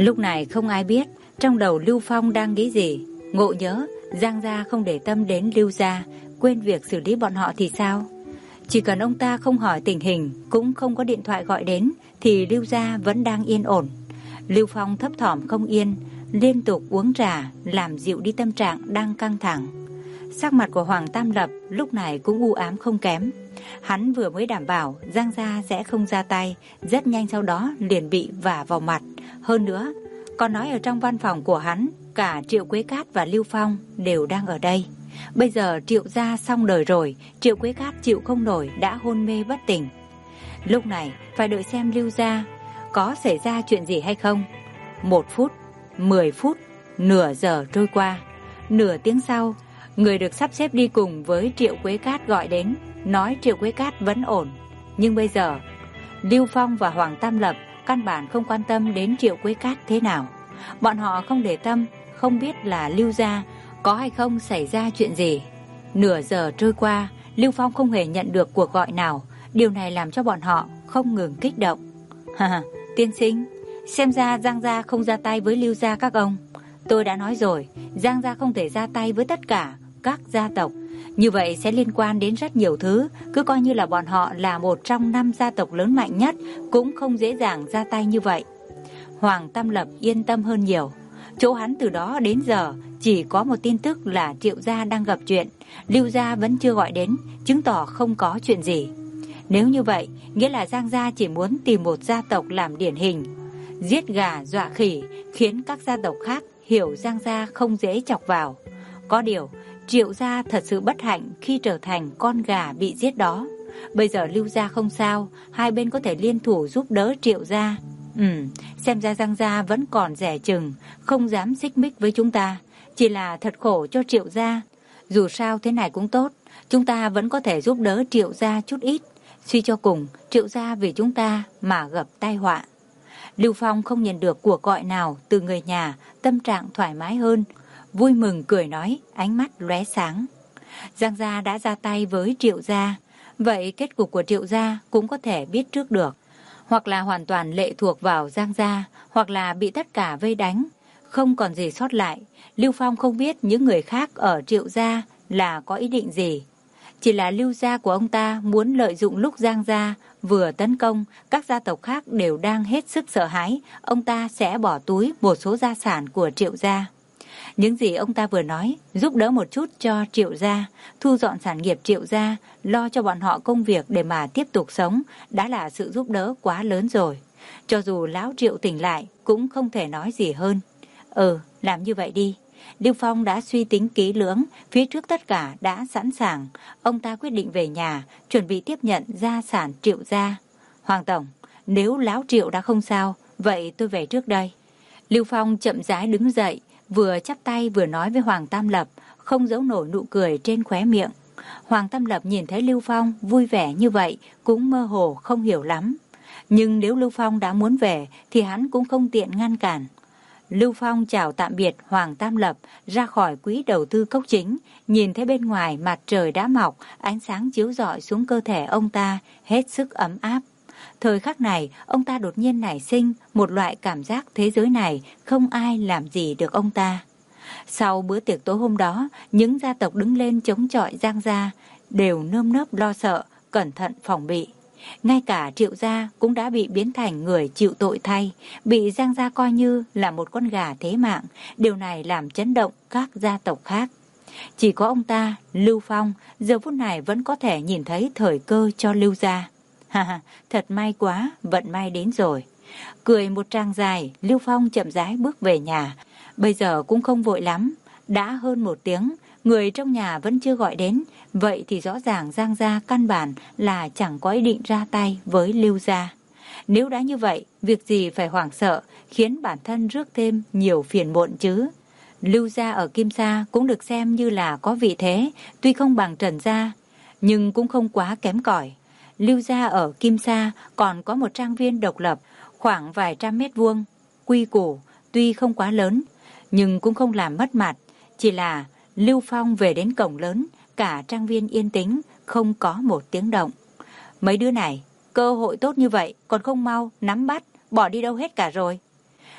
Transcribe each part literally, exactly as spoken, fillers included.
Lúc này không ai biết trong đầu Lưu Phong đang nghĩ gì. Ngộ nhớ Giang gia không để tâm đến Lưu gia, quên việc xử lý bọn họ thì sao? Chỉ cần ông ta không hỏi tình hình, cũng không có điện thoại gọi đến, thì Lưu gia vẫn đang yên ổn. Lưu Phong thấp thỏm không yên, liên tục uống trà làm dịu đi tâm trạng đang căng thẳng. Sắc mặt của Hoàng Tam Lập lúc này cũng u ám không kém. Hắn vừa mới đảm bảo Giang gia sẽ không ra tay, rất nhanh sau đó liền bị vả vào mặt. Hơn nữa, còn nói ở trong văn phòng của hắn, cả Triệu Quế Cát và Lưu Phong đều đang ở đây. Bây giờ Triệu gia xong đời rồi, Triệu Quế Cát chịu không nổi đã hôn mê bất tỉnh. Lúc này phải đợi xem Lưu gia có xảy ra chuyện gì hay không. Một phút, mười phút, nửa giờ trôi qua. Nửa tiếng sau, người được sắp xếp đi cùng với Triệu Quế Cát gọi đến, nói Triệu Quế Cát vẫn ổn. Nhưng bây giờ, Lưu Phong và Hoàng Tam Lập căn bản không quan tâm đến Triệu Quế Cát thế nào. Bọn họ không để tâm, không biết là Lưu gia có hay không xảy ra chuyện gì. Nửa giờ trôi qua, Lưu Phong không hề nhận được cuộc gọi nào. Điều này làm cho bọn họ không ngừng kích động. Ha, tiên sinh, xem ra Giang gia không ra tay với Lưu gia các ông. Tôi đã nói rồi, Giang gia không thể ra tay với tất cả các gia tộc. Như vậy sẽ liên quan đến rất nhiều thứ. Cứ coi như là bọn họ là một trong năm gia tộc lớn mạnh nhất, cũng không dễ dàng ra tay như vậy. Hoàng Tam Lập yên tâm hơn nhiều. Chỗ hắn từ đó đến giờ chỉ có một tin tức là Triệu gia đang gặp chuyện, Lưu gia vẫn chưa gọi đến, chứng tỏ không có chuyện gì. Nếu như vậy, nghĩa là Giang gia chỉ muốn tìm một gia tộc làm điển hình, giết gà dọa khỉ, khiến các gia tộc khác hiểu Giang gia không dễ chọc vào. Có điều, Triệu gia thật sự bất hạnh khi trở thành con gà bị giết đó. Bây giờ Lưu gia không sao, hai bên có thể liên thủ giúp đỡ Triệu gia. Ừ, xem ra Giang gia vẫn còn dè chừng, không dám xích mích với chúng ta. Chỉ là thật khổ cho Triệu gia. Dù sao thế này cũng tốt, chúng ta vẫn có thể giúp đỡ Triệu gia chút ít. Suy cho cùng, Triệu gia vì chúng ta mà gặp tai họa. Lưu Phong không nhận được cuộc gọi nào từ người nhà, tâm trạng thoải mái hơn, vui mừng cười nói, ánh mắt lóe sáng. Giang gia đã ra tay với Triệu gia, vậy kết cục của Triệu gia cũng có thể biết trước được. Hoặc là hoàn toàn lệ thuộc vào Giang gia, hoặc là bị tất cả vây đánh, không còn gì sót lại. Lưu Phong không biết những người khác ở Triệu gia là có ý định gì. Chỉ là Lưu gia của ông ta muốn lợi dụng lúc Giang gia vừa tấn công, các gia tộc khác đều đang hết sức sợ hãi, ông ta sẽ bỏ túi một số gia sản của Triệu gia. Những gì ông ta vừa nói, giúp đỡ một chút cho Triệu gia, thu dọn sản nghiệp Triệu gia, lo cho bọn họ công việc để mà tiếp tục sống, đã là sự giúp đỡ quá lớn rồi. Cho dù lão Triệu tỉnh lại, cũng không thể nói gì hơn. Ừ, làm như vậy đi. Lưu Phong đã suy tính kỹ lưỡng, phía trước tất cả đã sẵn sàng. Ông ta quyết định về nhà, chuẩn bị tiếp nhận gia sản Triệu gia. Hoàng tổng, nếu lão Triệu đã không sao, vậy tôi về trước đây. Lưu Phong chậm rãi đứng dậy, vừa chắp tay vừa nói với Hoàng Tam Lập, không giấu nổi nụ cười trên khóe miệng. Hoàng Tam Lập nhìn thấy Lưu Phong vui vẻ như vậy, cũng mơ hồ không hiểu lắm. Nhưng nếu Lưu Phong đã muốn về, thì hắn cũng không tiện ngăn cản. Lưu Phong chào tạm biệt Hoàng Tam Lập, ra khỏi quỹ đầu tư cốc chính, nhìn thấy bên ngoài mặt trời đã mọc, ánh sáng chiếu rọi xuống cơ thể ông ta, hết sức ấm áp. Thời khắc này, ông ta đột nhiên nảy sinh một loại cảm giác thế giới này không ai làm gì được ông ta. Sau bữa tiệc tối hôm đó, những gia tộc đứng lên chống chọi Giang gia đều nơm nớp lo sợ, cẩn thận phòng bị. Ngay cả Triệu gia cũng đã bị biến thành người chịu tội thay, bị Giang gia coi như là một con gà thế mạng. Điều này làm chấn động các gia tộc khác. Chỉ có ông ta, Lưu Phong, giờ phút này vẫn có thể nhìn thấy thời cơ cho Lưu gia. Ha ha, thật may quá, vận may đến rồi. Cười một tràng dài, Lưu Phong chậm rãi bước về nhà. Bây giờ cũng không vội lắm, đã hơn một tiếng, người trong nhà vẫn chưa gọi đến. Vậy thì rõ ràng Giang gia căn bản là chẳng có ý định ra tay với Lưu gia. Nếu đã như vậy, việc gì phải hoảng sợ, khiến bản thân rước thêm nhiều phiền muộn chứ. Lưu gia ở Kim Sa cũng được xem như là có vị thế, tuy không bằng Trần gia, nhưng cũng không quá kém cỏi. Lưu gia ở Kim Sa còn có một trang viên độc lập, khoảng vài trăm mét vuông, quy củ, tuy không quá lớn, nhưng cũng không làm mất mặt. Chỉ là Lưu Phong về đến cổng lớn, cả trang viên yên tĩnh, không có một tiếng động. Mấy đứa này, cơ hội tốt như vậy, còn không mau, nắm bắt, bỏ đi đâu hết cả rồi.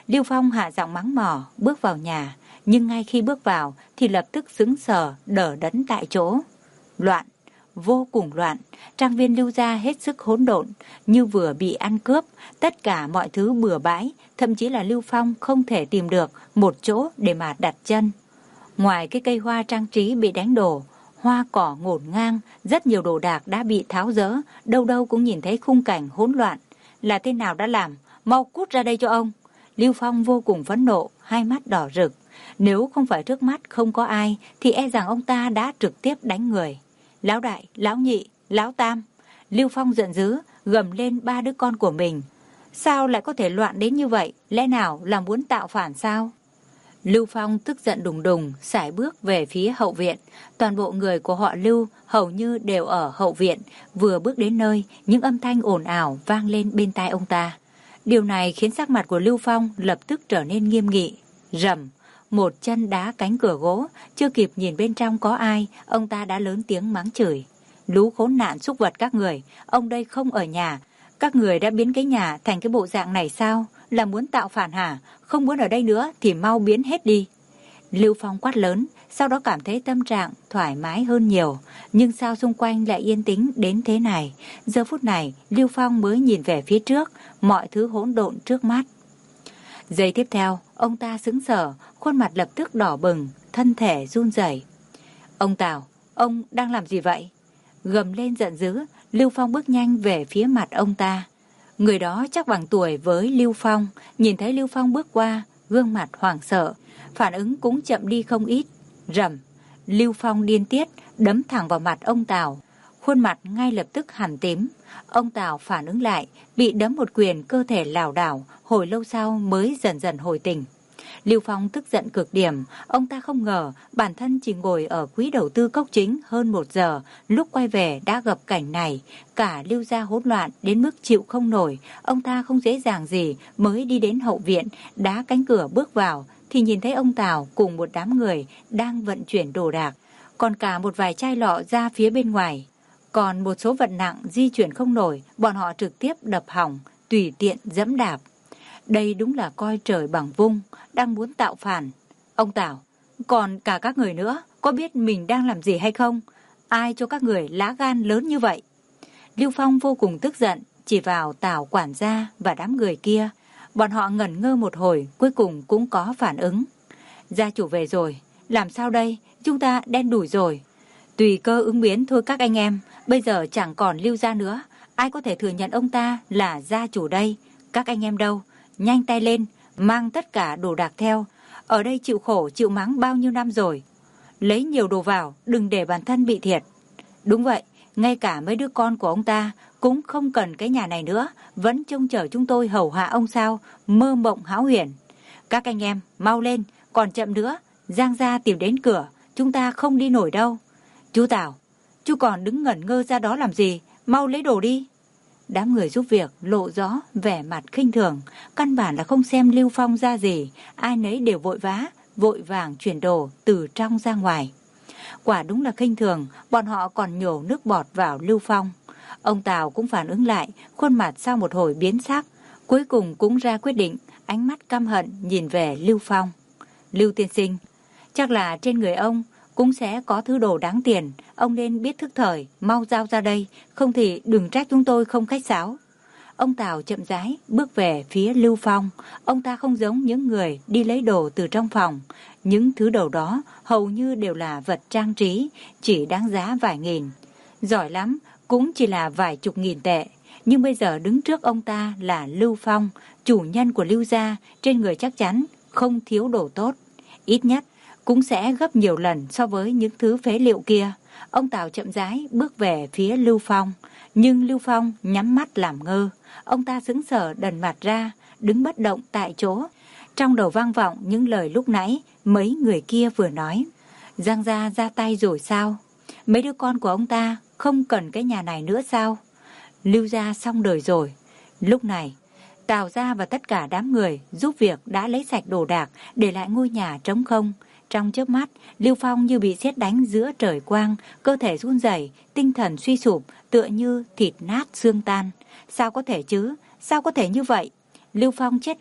Lưu Phong hạ giọng mắng mỏ, bước vào nhà, nhưng ngay khi bước vào thì lập tức sững sờ, đờ đẫn tại chỗ. Loạn, vô cùng loạn, trang viên Lưu gia hết sức hỗn độn, như vừa bị ăn cướp, tất cả mọi thứ bừa bãi, thậm chí là Lưu Phong không thể tìm được một chỗ để mà đặt chân. Ngoài cái cây hoa trang trí bị đánh đổ, hoa cỏ ngổn ngang, rất nhiều đồ đạc đã bị tháo dỡ, đâu đâu cũng nhìn thấy khung cảnh hỗn loạn. Là tên nào đã làm? Mau cút ra đây cho ông! Lưu Phong vô cùng phẫn nộ, hai mắt đỏ rực. Nếu không phải trước mắt không có ai, thì e rằng ông ta đã trực tiếp đánh người. Lão đại, lão nhị, lão tam. Lưu Phong giận dữ, gầm lên ba đứa con của mình. Sao lại có thể loạn đến như vậy? Lẽ nào là muốn tạo phản sao? Lưu Phong tức giận đùng đùng, sải bước về phía hậu viện. Toàn bộ người của họ Lưu hầu như đều ở hậu viện. Vừa bước đến nơi, những âm thanh ồn ào vang lên bên tai ông ta. Điều này khiến sắc mặt của Lưu Phong lập tức trở nên nghiêm nghị. Rầm, một chân đá cánh cửa gỗ, chưa kịp nhìn bên trong có ai, ông ta đã lớn tiếng mắng chửi. Lú khốn nạn súc vật các người, ông đây không ở nhà. Các người đã biến cái nhà thành cái bộ dạng này sao? Là muốn tạo phản hả? Không muốn ở đây nữa thì mau biến hết đi. Lưu Phong quát lớn, sau đó cảm thấy tâm trạng thoải mái hơn nhiều. Nhưng sao xung quanh lại yên tĩnh đến thế này? Giờ phút này, Lưu Phong mới nhìn về phía trước, mọi thứ hỗn độn trước mắt. Giây tiếp theo, ông ta sững sờ, khuôn mặt lập tức đỏ bừng, thân thể run rẩy. Ông Tào, ông đang làm gì vậy? Gầm lên giận dữ, Lưu Phong bước nhanh về phía mặt ông ta. Người đó chắc bằng tuổi với Lưu Phong, nhìn thấy Lưu Phong bước qua, gương mặt hoảng sợ, phản ứng cũng chậm đi không ít. Rầm, Lưu Phong điên tiết, đấm thẳng vào mặt ông Tào. Khuôn mặt ngay lập tức hằn tím. Ông Tào phản ứng lại, bị đấm một quyền, cơ thể lảo đảo, hồi lâu sau mới dần dần hồi tỉnh. Lưu Phong tức giận cực điểm, ông ta không ngờ bản thân chỉ ngồi ở quỹ đầu tư cốc chính hơn một giờ, lúc quay về đã gặp cảnh này, cả Lưu gia hỗn loạn đến mức chịu không nổi. Ông ta không dễ dàng gì mới đi đến hậu viện, đá cánh cửa bước vào thì nhìn thấy ông Tào cùng một đám người đang vận chuyển đồ đạc, còn cả một vài chai lọ ra phía bên ngoài. Còn một số vật nặng di chuyển không nổi, bọn họ trực tiếp đập hỏng, tùy tiện dẫm đạp. Đây đúng là coi trời bằng vung, đang muốn tạo phản. Ông Tào, còn cả các người nữa, có biết mình đang làm gì hay không? Ai cho các người lá gan lớn như vậy? Lưu Phong vô cùng tức giận, chỉ vào Tào quản gia và đám người kia. Bọn họ ngẩn ngơ một hồi, cuối cùng cũng có phản ứng. Gia chủ về rồi, làm sao đây? Chúng ta đen đủi rồi. Tùy cơ ứng biến thôi các anh em, bây giờ chẳng còn Lưu gia nữa. Ai có thể thừa nhận ông ta là gia chủ đây? Các anh em đâu? Nhanh tay lên, mang tất cả đồ đạc theo. Ở đây chịu khổ, chịu mắng bao nhiêu năm rồi. Lấy nhiều đồ vào, đừng để bản thân bị thiệt. Đúng vậy, ngay cả mấy đứa con của ông ta cũng không cần cái nhà này nữa, vẫn trông chờ chúng tôi hầu hạ ông sao, mơ mộng hão huyền. Các anh em, mau lên, còn chậm nữa, Giang gia tìm đến cửa, chúng ta không đi nổi đâu. Chú Tào, chú còn đứng ngẩn ngơ ra đó làm gì, mau lấy đồ đi. Đám người giúp việc lộ rõ vẻ mặt khinh thường, căn bản là không xem Lưu Phong ra gì, ai nấy đều vội vã, vội vàng chuyển đồ từ trong ra ngoài. Quả đúng là khinh thường, bọn họ còn nhổ nước bọt vào Lưu Phong. Ông Tào cũng phản ứng lại, khuôn mặt sau một hồi biến sắc, cuối cùng cũng ra quyết định, ánh mắt căm hận nhìn về Lưu Phong. Lưu tiên sinh, chắc là trên người ông cũng sẽ có thứ đồ đáng tiền, ông nên biết thức thời, mau giao ra đây, không thì đừng trách chúng tôi không khách sáo. Ông Tào chậm rãi bước về phía Lưu Phong, ông ta không giống những người đi lấy đồ từ trong phòng. Những thứ đồ đó hầu như đều là vật trang trí, chỉ đáng giá vài nghìn. Giỏi lắm, cũng chỉ là vài chục nghìn tệ. Nhưng bây giờ đứng trước ông ta là Lưu Phong, chủ nhân của Lưu gia, trên người chắc chắn không thiếu đồ tốt. Ít nhất cũng sẽ gấp nhiều lần so với những thứ phế liệu kia. Ông Tào chậm rãi bước về phía Lưu Phong, nhưng Lưu Phong nhắm mắt làm ngơ. Ông ta sững sờ đần mặt ra, đứng bất động tại chỗ. Trong đầu vang vọng những lời lúc nãy mấy người kia vừa nói. Giang gia ra tay rồi sao? Mấy đứa con của ông ta không cần cái nhà này nữa sao? Lưu gia xong đời rồi. Lúc này, Tào gia và tất cả đám người giúp việc đã lấy sạch đồ đạc, để lại ngôi nhà trống không. Trong chớp mắt, Lưu Phong như bị sét đánh giữa trời quang, cơ thể run rẩy, tinh thần suy sụp, tựa như thịt nát xương tan. Sao có thể chứ? Sao có thể như vậy? Lưu Phong chết lặng,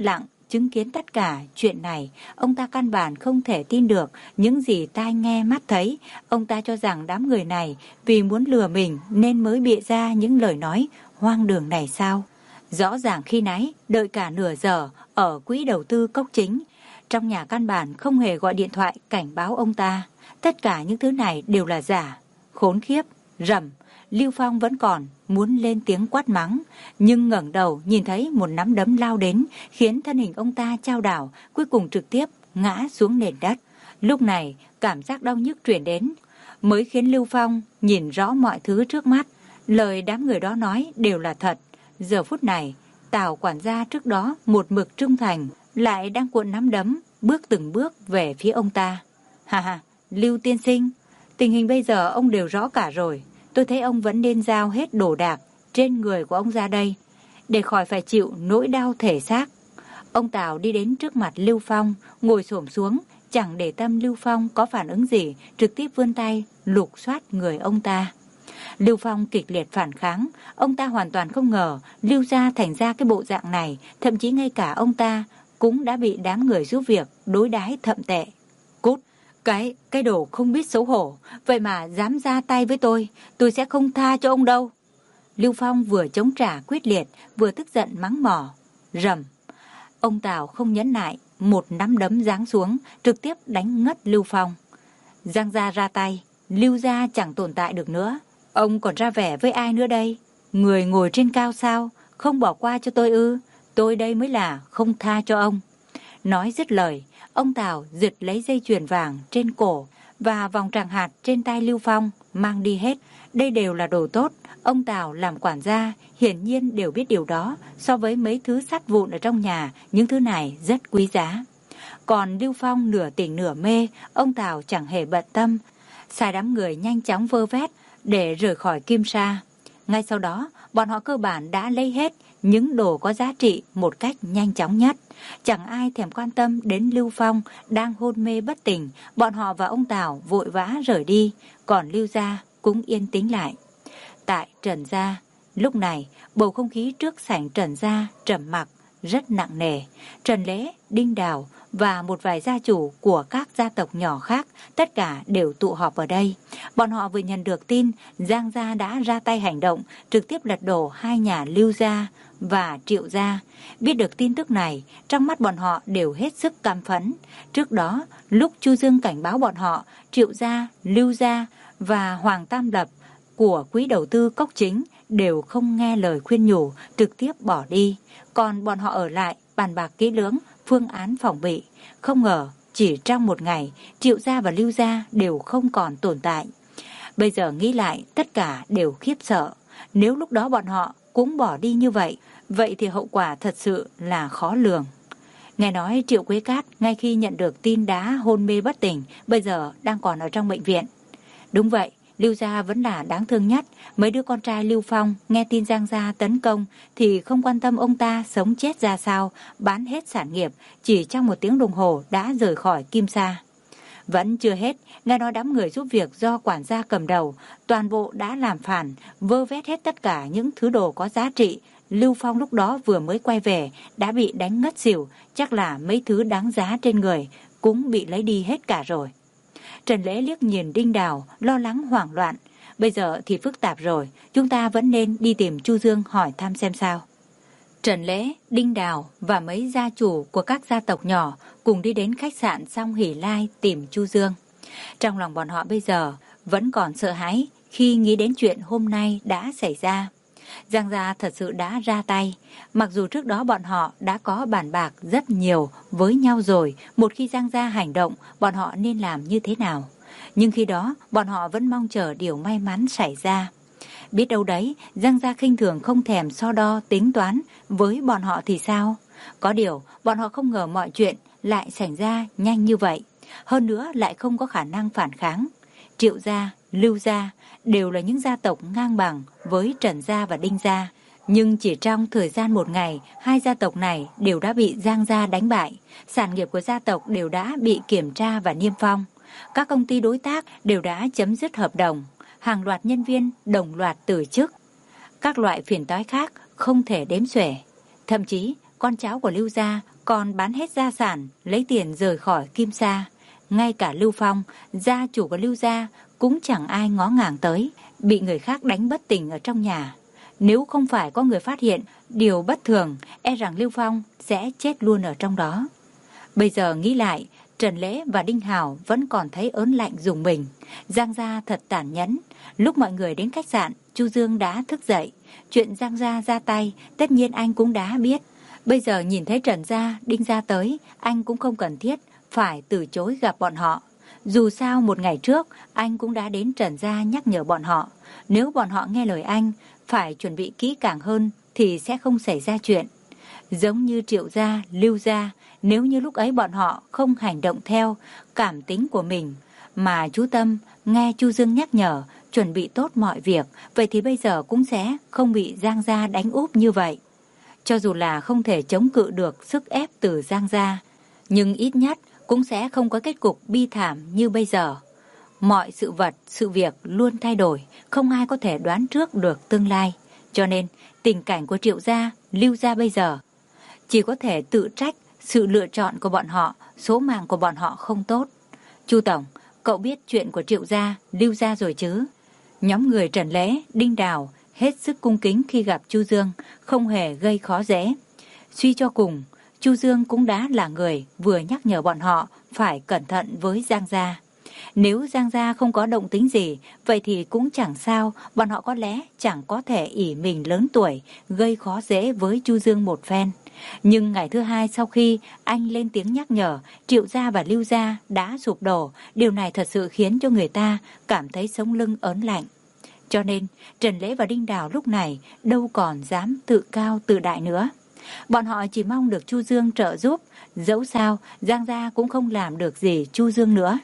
chứng kiến tất cả chuyện này, ông ta căn bản không thể tin được những gì tai nghe mắt thấy. Ông ta cho rằng đám người này vì muốn lừa mình nên mới bịa ra những lời nói hoang đường này sao? Rõ ràng khi nãy đợi cả nửa giờ ở quỹ đầu tư Cốc Chính, trong nhà căn bản không hề gọi điện thoại cảnh báo ông ta. Tất cả những thứ này đều là giả. Khốn khiếp, rầm. Lưu Phong vẫn còn muốn lên tiếng quát mắng, nhưng ngẩng đầu nhìn thấy một nắm đấm lao đến, khiến thân hình ông ta chao đảo, cuối cùng trực tiếp ngã xuống nền đất. Lúc này, cảm giác đau nhức truyền đến, mới khiến Lưu Phong nhìn rõ mọi thứ trước mắt. Lời đám người đó nói đều là thật. Giờ phút này, Tào quản gia trước đó một mực trung thành, lại đang cuộn nắm đấm, bước từng bước về phía ông ta. Ha ha, Lưu tiên sinh, tình hình bây giờ ông đều rõ cả rồi. Tôi thấy ông vẫn nên giao hết đồ đạc trên người của ông ra đây, để khỏi phải chịu nỗi đau thể xác. Ông Tào đi đến trước mặt Lưu Phong, ngồi xổm xuống, chẳng để tâm Lưu Phong có phản ứng gì, trực tiếp vươn tay lục soát người ông ta. Lưu Phong kịch liệt phản kháng, ông ta hoàn toàn không ngờ Lưu gia thành ra cái bộ dạng này, thậm chí ngay cả ông ta cũng đã bị đám người giúp việc đối đãi thậm tệ. Cút, cái, cái đồ không biết xấu hổ, vậy mà dám ra tay với tôi, tôi sẽ không tha cho ông đâu. Lưu Phong vừa chống trả quyết liệt, vừa tức giận mắng mỏ. Rầm, ông Tào không nhẫn nại, một nắm đấm giáng xuống, trực tiếp đánh ngất Lưu Phong. Giang gia ra tay, Lưu gia chẳng tồn tại được nữa. Ông còn ra vẻ với ai nữa đây? Người ngồi trên cao sao? Không bỏ qua cho tôi ư? Tôi đây mới là không tha cho ông. Nói dứt lời, ông Tào giật lấy dây chuyền vàng trên cổ và vòng tràng hạt trên tay Lưu Phong, mang đi hết. Đây đều là đồ tốt. Ông Tào làm quản gia, hiển nhiên đều biết điều đó. So với mấy thứ sắt vụn ở trong nhà, những thứ này rất quý giá. Còn Lưu Phong nửa tỉnh nửa mê, ông Tào chẳng hề bận tâm. Sai đám người nhanh chóng vơ vét để rời khỏi Kim Sa. Ngay sau đó, bọn họ cơ bản đã lấy hết những đồ có giá trị một cách nhanh chóng nhất. Chẳng ai thèm quan tâm đến Lưu Phong đang hôn mê bất tỉnh. Bọn họ và ông Tào vội vã rời đi, còn Lưu gia cũng yên tĩnh lại. Tại Trần gia, lúc này bầu không khí trước sảnh Trần gia trầm mặc, rất nặng nề. Trần Lễ, Đinh Đào và một vài gia chủ của các gia tộc nhỏ khác tất cả đều tụ họp ở đây. Bọn họ vừa nhận được tin Giang gia đã ra tay hành động, trực tiếp lật đổ hai nhà Lưu gia và Triệu gia. Biết được tin tức này, trong mắt bọn họ đều hết sức căm phẫn. Trước đó, lúc Chu Dương cảnh báo bọn họ, Triệu gia, Lưu gia và Hoàng Tam Lập của quỹ đầu tư Cốc Chính đều không nghe lời khuyên nhủ, trực tiếp bỏ đi. Còn bọn họ ở lại bàn bạc kỹ lưỡng phương án phòng bị. Không ngờ chỉ trong một ngày, Triệu gia và Lưu gia đều không còn tồn tại. Bây giờ nghĩ lại, tất cả đều khiếp sợ. Nếu lúc đó bọn họ cũng bỏ đi như vậy, vậy thì hậu quả thật sự là khó lường. Nghe nói Triệu Quế Cát ngay khi nhận được tin đã hôn mê bất tỉnh, bây giờ đang còn ở trong bệnh viện. Đúng vậy, Lưu gia vẫn là đáng thương nhất. Mấy đứa con trai Lưu Phong nghe tin Giang gia tấn công thì không quan tâm ông ta sống chết ra sao, bán hết sản nghiệp, chỉ trong một tiếng đồng hồ đã rời khỏi Kim Sa. Vẫn chưa hết, nghe nói đám người giúp việc do quản gia cầm đầu, toàn bộ đã làm phản, vơ vét hết tất cả những thứ đồ có giá trị. Lưu Phong lúc đó vừa mới quay về, đã bị đánh ngất xỉu, chắc là mấy thứ đáng giá trên người cũng bị lấy đi hết cả rồi. Trần Lễ liếc nhìn Đinh Đào, lo lắng hoảng loạn. Bây giờ thì phức tạp rồi, chúng ta vẫn nên đi tìm Chu Dương hỏi thăm xem sao. Trần Lễ, Đinh Đào và mấy gia chủ của các gia tộc nhỏ cùng đi đến khách sạn Song Hỷ Lai tìm Chu Dương. Trong lòng bọn họ bây giờ vẫn còn sợ hãi khi nghĩ đến chuyện hôm nay đã xảy ra. Giang gia thật sự đã ra tay, mặc dù trước đó bọn họ đã có bàn bạc rất nhiều với nhau rồi, một khi Giang gia hành động, bọn họ nên làm như thế nào. Nhưng khi đó, bọn họ vẫn mong chờ điều may mắn xảy ra. Biết đâu đấy, Giang gia khinh thường không thèm so đo tính toán với bọn họ thì sao? Có điều, bọn họ không ngờ mọi chuyện lại xảy ra nhanh như vậy. Hơn nữa lại không có khả năng phản kháng. Triệu gia, Lưu gia đều là những gia tộc ngang bằng với Trần gia và Đinh gia. Nhưng chỉ trong thời gian một ngày, hai gia tộc này đều đã bị Giang gia đánh bại. Sản nghiệp của gia tộc đều đã bị kiểm tra và niêm phong. Các công ty đối tác đều đã chấm dứt hợp đồng. Hàng loạt nhân viên đồng loạt từ chức. Các loại phiền toái khác không thể đếm xuể. Thậm chí, con cháu của Lưu gia còn bán hết gia sản, lấy tiền rời khỏi Kim Sa. Ngay cả Lưu Phong, gia chủ của Lưu gia, cũng chẳng ai ngó ngàng tới, bị người khác đánh bất tỉnh ở trong nhà. Nếu không phải có người phát hiện điều bất thường, e rằng Lưu Phong sẽ chết luôn ở trong đó. Bây giờ nghĩ lại, Trần Lễ và Đinh Hào vẫn còn thấy ớn lạnh rùng mình. Giang gia thật tàn nhẫn. Lúc mọi người đến khách sạn, Chu Dương đã thức dậy. Chuyện Giang gia ra tay, tất nhiên anh cũng đã biết. Bây giờ nhìn thấy Trần gia, Đinh gia tới, anh cũng không cần thiết phải từ chối gặp bọn họ. Dù sao một ngày trước, anh cũng đã đến Trần gia nhắc nhở bọn họ. Nếu bọn họ nghe lời anh, phải chuẩn bị kỹ càng hơn thì sẽ không xảy ra chuyện. Giống như Triệu gia, Lưu gia, nếu như lúc ấy bọn họ không hành động theo cảm tính của mình, mà chú tâm nghe Chu Dương nhắc nhở, chuẩn bị tốt mọi việc, vậy thì bây giờ cũng sẽ không bị Giang gia đánh úp như vậy. Cho dù là không thể chống cự được sức ép từ Giang gia, nhưng ít nhất cũng sẽ không có kết cục bi thảm như bây giờ. Mọi sự vật, sự việc luôn thay đổi, không ai có thể đoán trước được tương lai. Cho nên, tình cảnh của Triệu gia, Lưu gia bây giờ chỉ có thể tự trách sự lựa chọn của bọn họ, số mạng của bọn họ không tốt. Chu Tổng, cậu biết chuyện của Triệu gia, Lưu gia rồi chứ? Nhóm người Trần Lễ, Đinh Đào hết sức cung kính khi gặp Chu Dương, không hề gây khó dễ. Suy cho cùng, Chu Dương cũng đã là người vừa nhắc nhở bọn họ phải cẩn thận với Giang gia. Nếu Giang gia không có động tính gì, vậy thì cũng chẳng sao, bọn họ có lẽ chẳng có thể ỷ mình lớn tuổi, gây khó dễ với Chu Dương một phen. Nhưng ngày thứ hai sau khi anh lên tiếng nhắc nhở, Triệu gia và Lưu gia đã sụp đổ, điều này thật sự khiến cho người ta cảm thấy sống lưng ớn lạnh. Cho nên, Trần Lễ và Đinh Đào lúc này đâu còn dám tự cao tự đại nữa. Bọn họ chỉ mong được Chu Dương trợ giúp, dẫu sao Giang gia cũng không làm được gì Chu Dương nữa.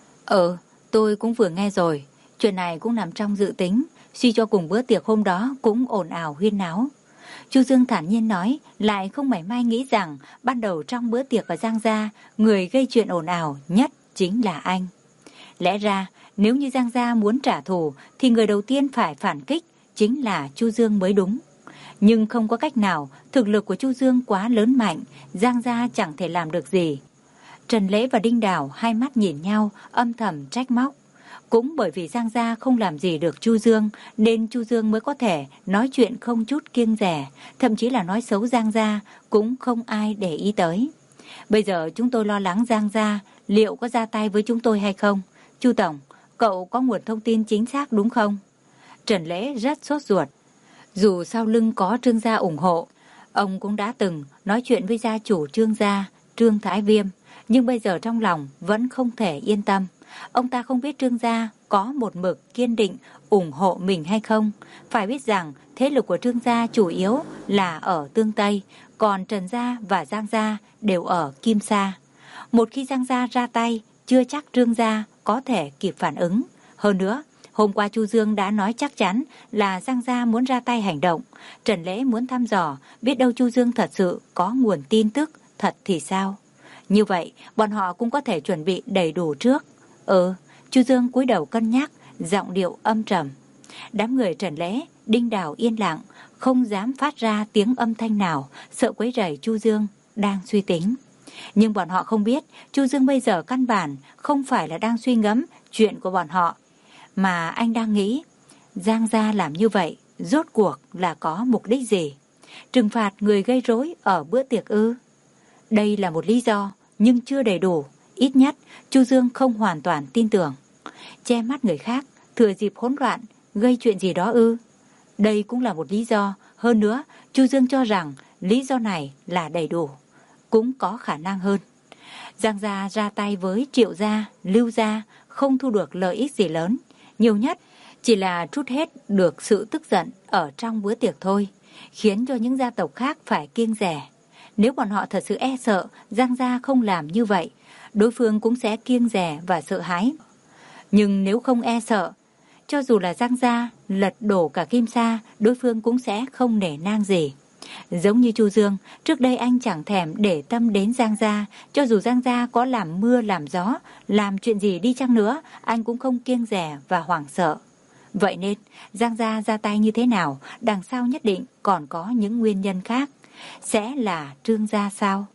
Ừ, tôi cũng vừa nghe rồi, chuyện này cũng nằm trong dự tính, suy cho cùng bữa tiệc hôm đó cũng ồn ào huyên náo. Chu Dương thản nhiên nói, lại không mảy may nghĩ rằng ban đầu trong bữa tiệc ở Giang gia, người gây chuyện ồn ào nhất chính là anh. Lẽ ra, nếu như Giang gia muốn trả thù thì người đầu tiên phải phản kích chính là Chu Dương mới đúng. Nhưng không có cách nào, thực lực của Chu Dương quá lớn mạnh, Giang gia chẳng thể làm được gì. Trần Lễ và Đinh Đào hai mắt nhìn nhau, âm thầm trách móc. Cũng bởi vì Giang gia không làm gì được Chu Dương, nên Chu Dương mới có thể nói chuyện không chút kiêng dè, thậm chí là nói xấu Giang gia, cũng không ai để ý tới. Bây giờ chúng tôi lo lắng Giang gia liệu có ra tay với chúng tôi hay không. Chu Tổng, cậu có nguồn thông tin chính xác đúng không? Trần Lễ rất sốt ruột. Dù sau lưng có Trương gia ủng hộ, ông cũng đã từng nói chuyện với gia chủ Trương gia, Trương Thái Viêm, nhưng bây giờ trong lòng vẫn không thể yên tâm. Ông ta không biết Trương gia có một mực kiên định ủng hộ mình hay không. Phải biết rằng thế lực của Trương gia chủ yếu là ở Tương Tây, còn Trần gia và Giang gia đều ở Kim Sa. Một khi Giang gia ra tay, chưa chắc Trương gia có thể kịp phản ứng. Hơn nữa, hôm qua Chu Dương đã nói chắc chắn là Giang gia muốn ra tay hành động. Trần Lễ muốn thăm dò, biết đâu Chu Dương thật sự có nguồn tin tức thật thì sao? Như vậy, bọn họ cũng có thể chuẩn bị đầy đủ trước. Ừ, Chu Dương cúi đầu cân nhắc, giọng điệu âm trầm. Đám người Trần Lễ, Đinh Đào yên lặng, không dám phát ra tiếng âm thanh nào, sợ quấy rầy Chu Dương đang suy tính. Nhưng bọn họ không biết, Chu Dương bây giờ căn bản không phải là đang suy ngẫm chuyện của bọn họ, mà anh đang nghĩ, Giang gia làm như vậy, rốt cuộc là có mục đích gì? Trừng phạt người gây rối ở bữa tiệc ư? Đây là một lý do, nhưng chưa đầy đủ. Ít nhất, Chu Dương không hoàn toàn tin tưởng. Che mắt người khác, thừa dịp hỗn loạn, gây chuyện gì đó ư? Đây cũng là một lý do. Hơn nữa, Chu Dương cho rằng lý do này là đầy đủ. Cũng có khả năng hơn. Giang gia ra tay với Triệu gia, Lưu gia, không thu được lợi ích gì lớn. Nhiều nhất chỉ là trút hết được sự tức giận ở trong bữa tiệc thôi, khiến cho những gia tộc khác phải kiêng dè. Nếu bọn họ thật sự e sợ Giang gia không làm như vậy, đối phương cũng sẽ kiêng dè và sợ hãi. Nhưng nếu không e sợ, cho dù là Giang gia lật đổ cả Kim Sa, đối phương cũng sẽ không nể nang gì. Giống như Chu Dương, trước đây anh chẳng thèm để tâm đến Giang gia, cho dù Giang gia có làm mưa làm gió, làm chuyện gì đi chăng nữa, anh cũng không kiêng dè và hoảng sợ. Vậy nên, Giang gia ra tay như thế nào, đằng sau nhất định còn có những nguyên nhân khác. Sẽ là Trương gia sao?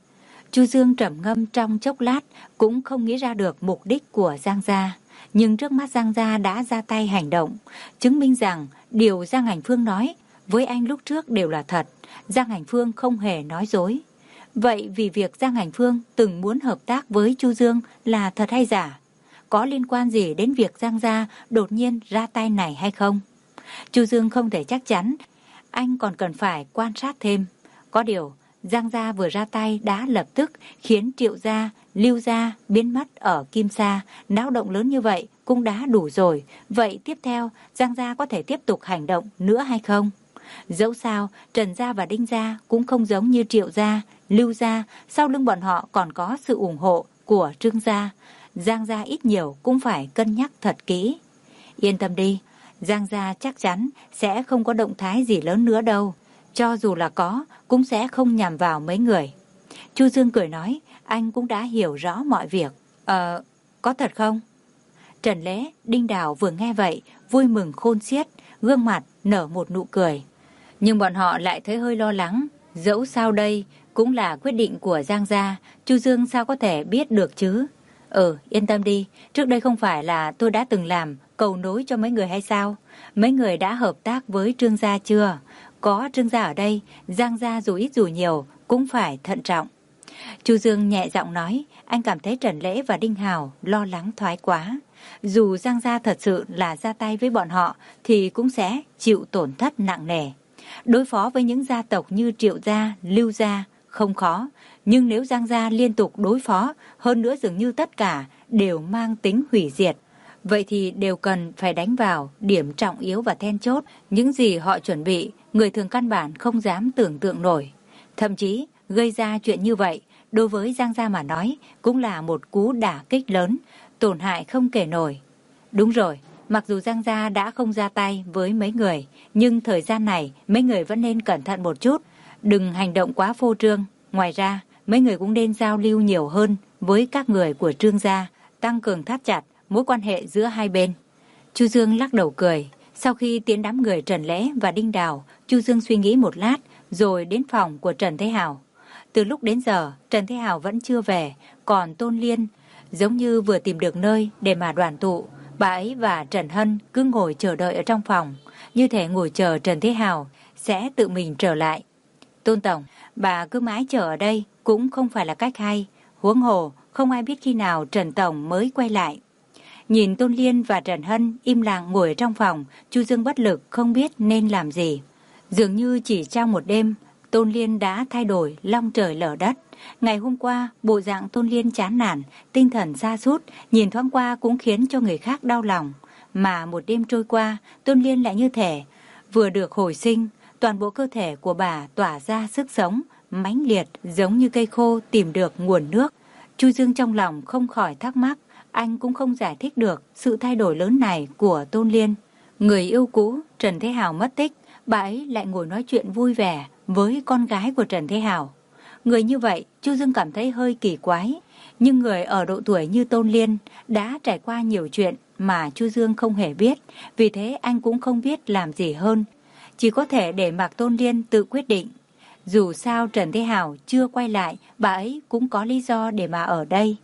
Chu Dương trầm ngâm trong chốc lát, cũng không nghĩ ra được mục đích của Giang gia. Nhưng trước mắt Giang gia đã ra tay hành động, chứng minh rằng điều Giang Hành Phương nói với anh lúc trước đều là thật. Giang Hành Phương không hề nói dối. Vậy vì việc Giang Hành Phương từng muốn hợp tác với Chu Dương là thật hay giả? Có liên quan gì đến việc Giang gia đột nhiên ra tay này hay không? Chu Dương không thể chắc chắn, anh còn cần phải quan sát thêm. Có điều, Giang gia vừa ra tay đã lập tức khiến Triệu gia, Lưu gia biến mất ở Kim Sa, náo động lớn như vậy cũng đã đủ rồi. Vậy tiếp theo, Giang gia có thể tiếp tục hành động nữa hay không? Dẫu sao, Trần gia và Đinh gia cũng không giống như Triệu gia, Lưu gia, sau lưng bọn họ còn có sự ủng hộ của Trương gia. Giang gia ít nhiều cũng phải cân nhắc thật kỹ. Yên tâm đi, Giang gia chắc chắn sẽ không có động thái gì lớn nữa đâu. Cho dù là có, cũng sẽ không nhằm vào mấy người. Chu Dương cười nói, anh cũng đã hiểu rõ mọi việc. Ờ, có thật không? Trần Lễ, Đinh Đào vừa nghe vậy, vui mừng khôn xiết, gương mặt nở một nụ cười. Nhưng bọn họ lại thấy hơi lo lắng. Dẫu sao đây cũng là quyết định của Giang gia, Chu Dương sao có thể biết được chứ? Ừ, yên tâm đi, trước đây không phải là tôi đã từng làm cầu nối cho mấy người hay sao? Mấy người đã hợp tác với Trương gia chưa? Có Trương gia ở đây, Giang gia dù ít dù nhiều cũng phải thận trọng. Chu Dương nhẹ giọng nói, anh cảm thấy Trần Lễ và Đinh Hào lo lắng thoái quá. Dù Giang gia thật sự là ra tay với bọn họ thì cũng sẽ chịu tổn thất nặng nề. Đối phó với những gia tộc như Triệu gia, Lưu gia không khó, nhưng nếu Giang gia liên tục đối phó, hơn nữa dường như tất cả đều mang tính hủy diệt, vậy thì đều cần phải đánh vào điểm trọng yếu và then chốt. Những gì họ chuẩn bị, người thường căn bản không dám tưởng tượng nổi. Thậm chí gây ra chuyện như vậy, đối với Giang gia mà nói cũng là một cú đả kích lớn, tổn hại không kể nổi. Đúng rồi, mặc dù Giang gia đã không ra tay với mấy người, nhưng thời gian này mấy người vẫn nên cẩn thận một chút, đừng hành động quá phô trương. Ngoài ra, mấy người cũng nên giao lưu nhiều hơn với các người của Trương gia, tăng cường thắt chặt mối quan hệ giữa hai bên. Chu Dương lắc đầu cười. Sau khi tiến đám người Trần Lễ và Đinh Đào, Chu Dương suy nghĩ một lát rồi đến phòng của Trần Thế Hào. Từ lúc đến giờ, Trần Thế Hào vẫn chưa về, còn Tôn Liên giống như vừa tìm được nơi để mà đoàn tụ. Bà ấy và Trần Hân cứ ngồi chờ đợi ở trong phòng, như thể ngồi chờ Trần Thế Hào sẽ tự mình trở lại. Tôn Tổng, bà cứ mãi chờ ở đây cũng không phải là cách hay. Huống hồ, không ai biết khi nào Trần Tổng mới quay lại. Nhìn Tôn Liên và Trần Hân im lặng ngồi ở trong phòng, Chu Dương bất lực không biết nên làm gì. Dường như chỉ trong một đêm, Tôn Liên đã thay đổi long trời lở đất. Ngày hôm qua, bộ dạng Tôn Liên chán nản, tinh thần sa sút, nhìn thoáng qua cũng khiến cho người khác đau lòng. Mà một đêm trôi qua, Tôn Liên lại như thể vừa được hồi sinh, toàn bộ cơ thể của bà tỏa ra sức sống, mãnh liệt giống như cây khô tìm được nguồn nước. Chu Dương trong lòng không khỏi thắc mắc, anh cũng không giải thích được sự thay đổi lớn này của Tôn Liên. Người yêu cũ Trần Thế Hào mất tích, bà ấy lại ngồi nói chuyện vui vẻ với con gái của Trần Thế Hào. Người như vậy, Chu Dương cảm thấy hơi kỳ quái. Nhưng người ở độ tuổi như Tôn Liên đã trải qua nhiều chuyện mà Chu Dương không hề biết, vì thế anh cũng không biết làm gì hơn. Chỉ có thể để mặc Tôn Liên tự quyết định. Dù sao Trần Thế Hào chưa quay lại, bà ấy cũng có lý do để mà ở đây.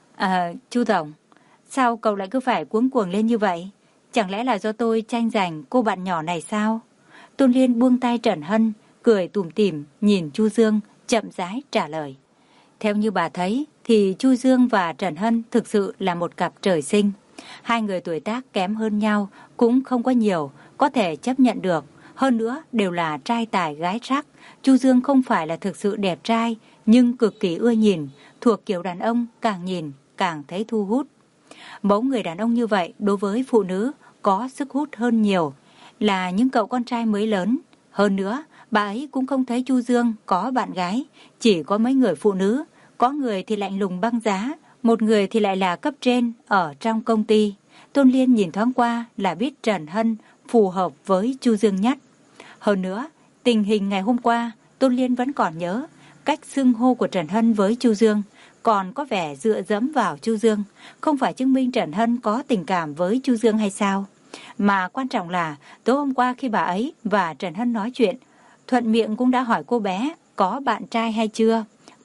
À, Chu Tổng, sao cậu lại cứ phải cuống cuồng lên như vậy? Chẳng lẽ là do tôi tranh giành cô bạn nhỏ này sao? Tôn Liên buông tay Trần Hân, cười tủm tỉm nhìn Chu Dương, chậm rãi trả lời. Theo như bà thấy thì Chu Dương và Trần Hân thực sự là một cặp trời sinh. Hai người tuổi tác kém hơn nhau cũng không có nhiều, có thể chấp nhận được. Hơn nữa đều là trai tài gái sắc. Chu Dương không phải là thực sự đẹp trai, nhưng cực kỳ ưa nhìn, thuộc kiểu đàn ông càng nhìn càng thấy thu hút. Mẫu người đàn ông như vậy đối với phụ nữ có sức hút hơn nhiều là những cậu con trai mới lớn. Hơn nữa, bà ấy cũng không thấy Chu Dương có bạn gái, chỉ có mấy người phụ nữ, có người thì lạnh lùng băng giá, một người thì lại là cấp trên ở trong công ty. Tôn Liên nhìn thoáng qua là biết Trần Hân phù hợp với Chu Dương nhất. Hơn nữa, tình hình ngày hôm qua, Tôn Liên vẫn còn nhớ cách xưng hô của Trần Hân với Chu Dương, còn có vẻ dựa dẫm vào Chu Dương, không phải chứng minh Trần Hân có tình cảm với Chu Dương hay sao? Mà quan trọng là tối hôm qua khi bà ấy và Trần Hân nói chuyện, thuận miệng cũng đã hỏi cô bé có bạn trai hay chưa,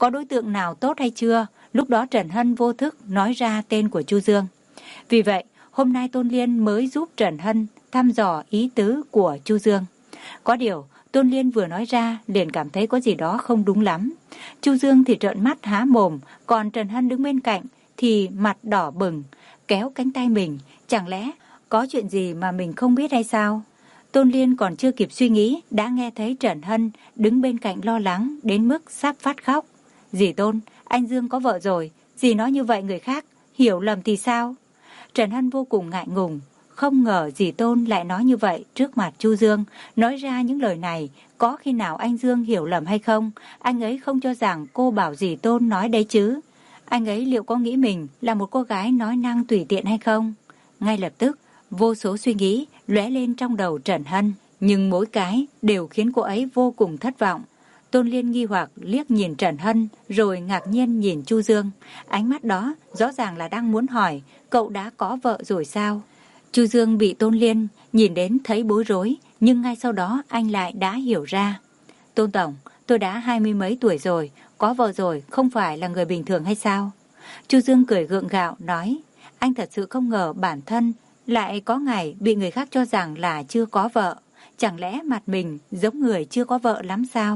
có đối tượng nào tốt hay chưa. Lúc đó Trần Hân vô thức nói ra tên của Chu Dương. Vì vậy, hôm nay Tôn Liên mới giúp Trần Hân thăm dò ý tứ của Chu Dương. Có điều, Tôn Liên vừa nói ra liền cảm thấy có gì đó không đúng lắm. Chu Dương thì trợn mắt há mồm, còn Trần Hân đứng bên cạnh thì mặt đỏ bừng, kéo cánh tay mình. Chẳng lẽ có chuyện gì mà mình không biết hay sao? Tôn Liên còn chưa kịp suy nghĩ, đã nghe thấy Trần Hân đứng bên cạnh lo lắng đến mức sắp phát khóc. Dì Tôn, anh Dương có vợ rồi, dì nói như vậy người khác hiểu lầm thì sao? Trần Hân vô cùng ngại ngùng, không ngờ dì Tôn lại nói như vậy trước mặt Chu Dương. Nói ra những lời này, có khi nào anh Dương hiểu lầm hay không? Anh ấy không cho rằng cô bảo dì Tôn nói đấy chứ. Anh ấy liệu có nghĩ mình là một cô gái nói năng tùy tiện hay không? Ngay lập tức, vô số suy nghĩ lóe lên trong đầu Trần Hân, nhưng mỗi cái đều khiến cô ấy vô cùng thất vọng. Tôn Liên nghi hoặc liếc nhìn Trần Hân, rồi ngạc nhiên nhìn Chu Dương. Ánh mắt đó rõ ràng là đang muốn hỏi, cậu đã có vợ rồi sao? Chu Dương bị Tôn Liên nhìn đến thấy bối rối, nhưng ngay sau đó anh lại đã hiểu ra. Tôn Tổng, tôi đã hai mươi mấy tuổi rồi, có vợ rồi, không phải là người bình thường hay sao? Chu Dương cười gượng gạo nói, anh thật sự không ngờ bản thân lại có ngày bị người khác cho rằng là chưa có vợ. Chẳng lẽ mặt mình giống người chưa có vợ lắm sao?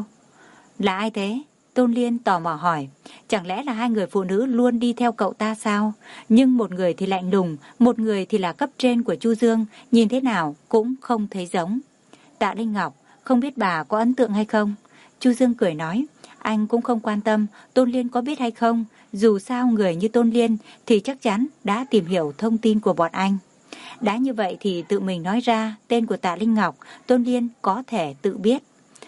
Là ai thế? Tôn Liên tò mò hỏi. Chẳng lẽ là hai người phụ nữ luôn đi theo cậu ta sao? Nhưng một người thì lạnh lùng, một người thì là cấp trên của Chu Dương, nhìn thế nào cũng không thấy giống. Tạ Linh Ngọc, không biết bà có ấn tượng hay không? Chu Dương cười nói, anh cũng không quan tâm Tôn Liên có biết hay không. Dù sao người như Tôn Liên thì chắc chắn đã tìm hiểu thông tin của bọn anh. Đã như vậy thì tự mình nói ra tên của Tạ Linh Ngọc, Tôn Liên có thể tự biết.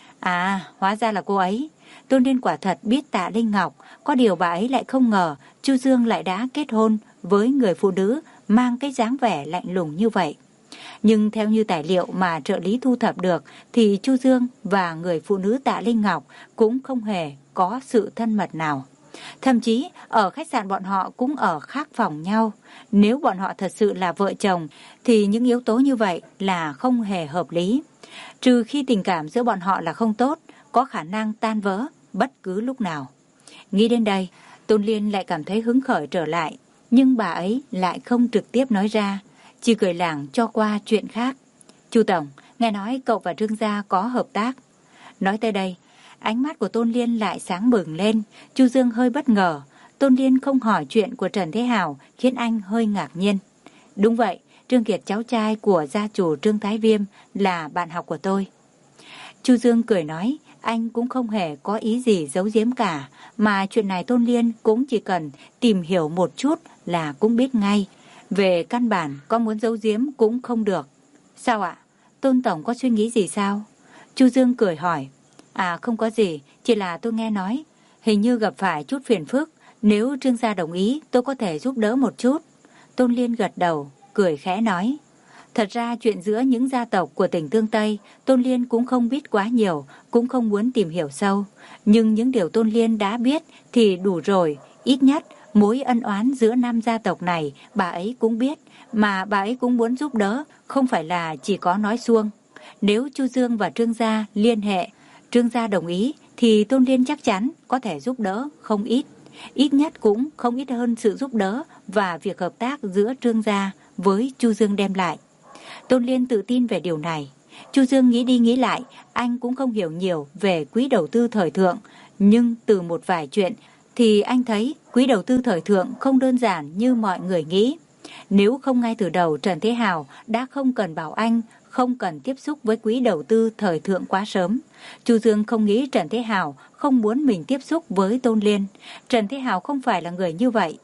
À, hóa ra là cô ấy. Tôn Liên quả thật biết Tạ Linh Ngọc, có điều bà ấy lại không ngờ Chu Dương lại đã kết hôn với người phụ nữ mang cái dáng vẻ lạnh lùng như vậy. Nhưng theo như tài liệu mà trợ lý thu thập được thì Chu Dương và người phụ nữ Tạ Linh Ngọc cũng không hề có sự thân mật nào. Thậm chí ở khách sạn bọn họ cũng ở khác phòng nhau. Nếu bọn họ thật sự là vợ chồng thì những yếu tố như vậy là không hề hợp lý. Trừ khi tình cảm giữa bọn họ là không tốt, có khả năng tan vỡ bất cứ lúc nào. Nghĩ đến đây, Tôn Liên lại cảm thấy hứng khởi trở lại. Nhưng bà ấy lại không trực tiếp nói ra, chỉ cười lảng cho qua chuyện khác. Chu Tổng, nghe nói cậu và Trương gia có hợp tác. Nói tới đây, ánh mắt của Tôn Liên lại sáng bừng lên. Chu Dương hơi bất ngờ. Tôn Liên không hỏi chuyện của Trần Thế Hào khiến anh hơi ngạc nhiên. Đúng vậy, Trương Kiệt cháu trai của gia chủ Trương Thái Viêm là bạn học của tôi. Chu Dương cười nói, anh cũng không hề có ý gì giấu giếm cả, mà chuyện này Tôn Liên cũng chỉ cần tìm hiểu một chút là cũng biết ngay. Về căn bản có muốn giấu giếm cũng không được. Sao ạ? Tôn Tổng có suy nghĩ gì sao? Chu Dương cười hỏi. À không có gì, chỉ là tôi nghe nói hình như gặp phải chút phiền phức. Nếu Trương gia đồng ý tôi có thể giúp đỡ một chút. Tôn Liên gật đầu, cười khẽ nói. Thật ra chuyện giữa những gia tộc của tỉnh Tương Tây, Tôn Liên cũng không biết quá nhiều, cũng không muốn tìm hiểu sâu. Nhưng những điều Tôn Liên đã biết thì đủ rồi. Ít nhất mối ân oán giữa năm gia tộc này bà ấy cũng biết, mà bà ấy cũng muốn giúp đỡ, không phải là chỉ có nói suông. Nếu Chu Dương và Trương gia liên hệ, Trương gia đồng ý thì Tôn Liên chắc chắn có thể giúp đỡ không ít. Ít nhất cũng không ít hơn sự giúp đỡ và việc hợp tác giữa Trương gia với Chu Dương đem lại. Tôn Liên tự tin về điều này. Chu Dương nghĩ đi nghĩ lại, anh cũng không hiểu nhiều về quỹ đầu tư thời thượng, nhưng từ một vài chuyện thì anh thấy quỹ đầu tư thời thượng không đơn giản như mọi người nghĩ. Nếu không ngay từ đầu Trần Thế Hào đã không cần bảo anh không cần tiếp xúc với quỹ đầu tư thời thượng quá sớm. Chu Dương không nghĩ Trần Thế Hào không muốn mình tiếp xúc với Tôn Liên. Trần Thế Hào không phải là người như vậy.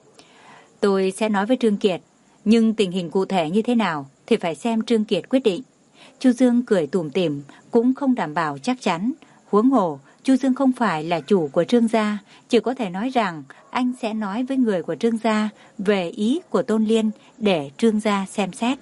Tôi sẽ nói với Trương Kiệt, nhưng tình hình cụ thể như thế nào thì phải xem Trương Kiệt quyết định. Chu Dương cười tủm tỉm, cũng không đảm bảo chắc chắn. Huống hồ, Chu Dương không phải là chủ của Trương gia, chỉ có thể nói rằng anh sẽ nói với người của Trương gia về ý của Tôn Liên để Trương gia xem xét.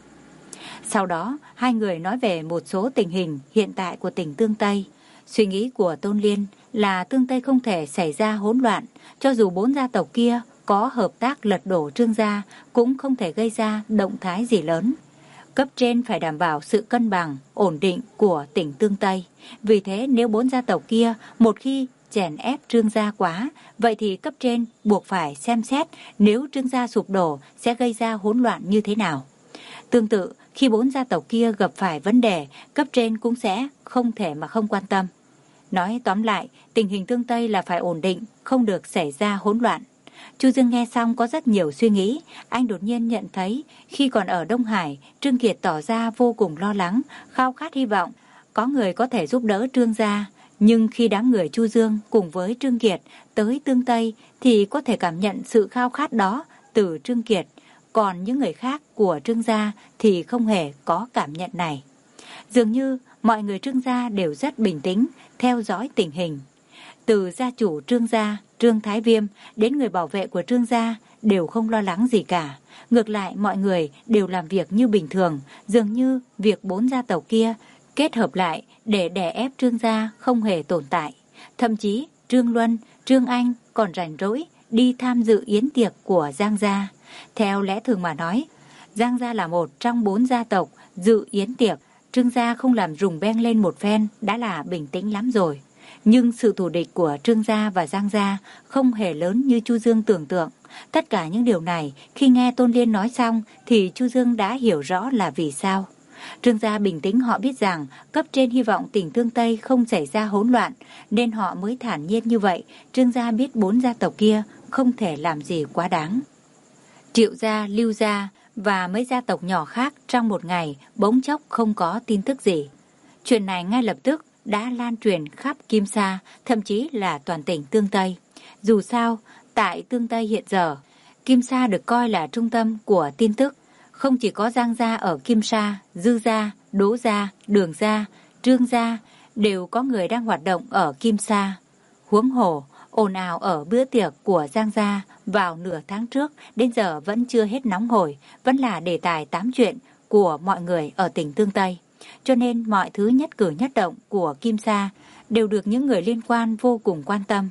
Sau đó, hai người nói về một số tình hình hiện tại của tỉnh Tương Tây. Suy nghĩ của Tôn Liên là Tương Tây không thể xảy ra hỗn loạn, cho dù bốn gia tộc kia có hợp tác lật đổ Trương gia cũng không thể gây ra động thái gì lớn. Cấp trên phải đảm bảo sự cân bằng, ổn định của tỉnh Tương Tây. Vì thế nếu bốn gia tộc kia một khi chèn ép Trương gia quá, vậy thì cấp trên buộc phải xem xét nếu Trương gia sụp đổ sẽ gây ra hỗn loạn như thế nào. Tương tự, khi bốn gia tộc kia gặp phải vấn đề, cấp trên cũng sẽ không thể mà không quan tâm. Nói tóm lại, tình hình Tương Tây là phải ổn định, không được xảy ra hỗn loạn. Chu Dương nghe xong có rất nhiều suy nghĩ, anh đột nhiên nhận thấy khi còn ở Đông Hải, Trương Kiệt tỏ ra vô cùng lo lắng, khao khát hy vọng có người có thể giúp đỡ Trương gia. Nhưng khi đám người Chu Dương cùng với Trương Kiệt tới Tương Tây thì có thể cảm nhận sự khao khát đó từ Trương Kiệt, còn những người khác của Trương gia thì không hề có cảm nhận này. Dường như mọi người Trương gia đều rất bình tĩnh, theo dõi tình hình. Từ gia chủ Trương gia, Trương Thái Viêm đến người bảo vệ của Trương gia đều không lo lắng gì cả. Ngược lại mọi người đều làm việc như bình thường, dường như việc bốn gia tộc kia kết hợp lại để đè ép Trương gia không hề tồn tại. Thậm chí Trương Luân, Trương Anh còn rảnh rỗi đi tham dự yến tiệc của Giang gia. Theo lẽ thường mà nói, Giang gia là một trong bốn gia tộc dự yến tiệc, Trương gia không làm rùng beng lên một phen đã là bình tĩnh lắm rồi. Nhưng sự thù địch của Trương gia và Giang gia không hề lớn như Chu Dương tưởng tượng. Tất cả những điều này khi nghe Tôn Liên nói xong thì Chu Dương đã hiểu rõ là vì sao. Trương gia bình tĩnh, họ biết rằng cấp trên hy vọng tỉnh Tương Tây không xảy ra hỗn loạn nên họ mới thản nhiên như vậy. Trương gia biết bốn gia tộc kia không thể làm gì quá đáng. Triệu gia, Lưu gia và mấy gia tộc nhỏ khác trong một ngày bỗng chốc không có tin tức gì. Chuyện này ngay lập tức đã lan truyền khắp Kim Sa, thậm chí là toàn tỉnh Tương Tây. Dù sao, tại Tương Tây hiện giờ, Kim Sa được coi là trung tâm của tin tức. Không chỉ có Giang gia ở Kim Sa, Dư gia, Đỗ gia, Đường gia, Trương gia đều có người đang hoạt động ở Kim Sa. Huống hồ, ồn ào ở bữa tiệc của Giang gia vào nửa tháng trước đến giờ vẫn chưa hết nóng hổi, vẫn là đề tài tám chuyện của mọi người ở tỉnh Tương Tây. Cho nên mọi thứ nhất cử nhất động của Kim Sa đều được những người liên quan vô cùng quan tâm.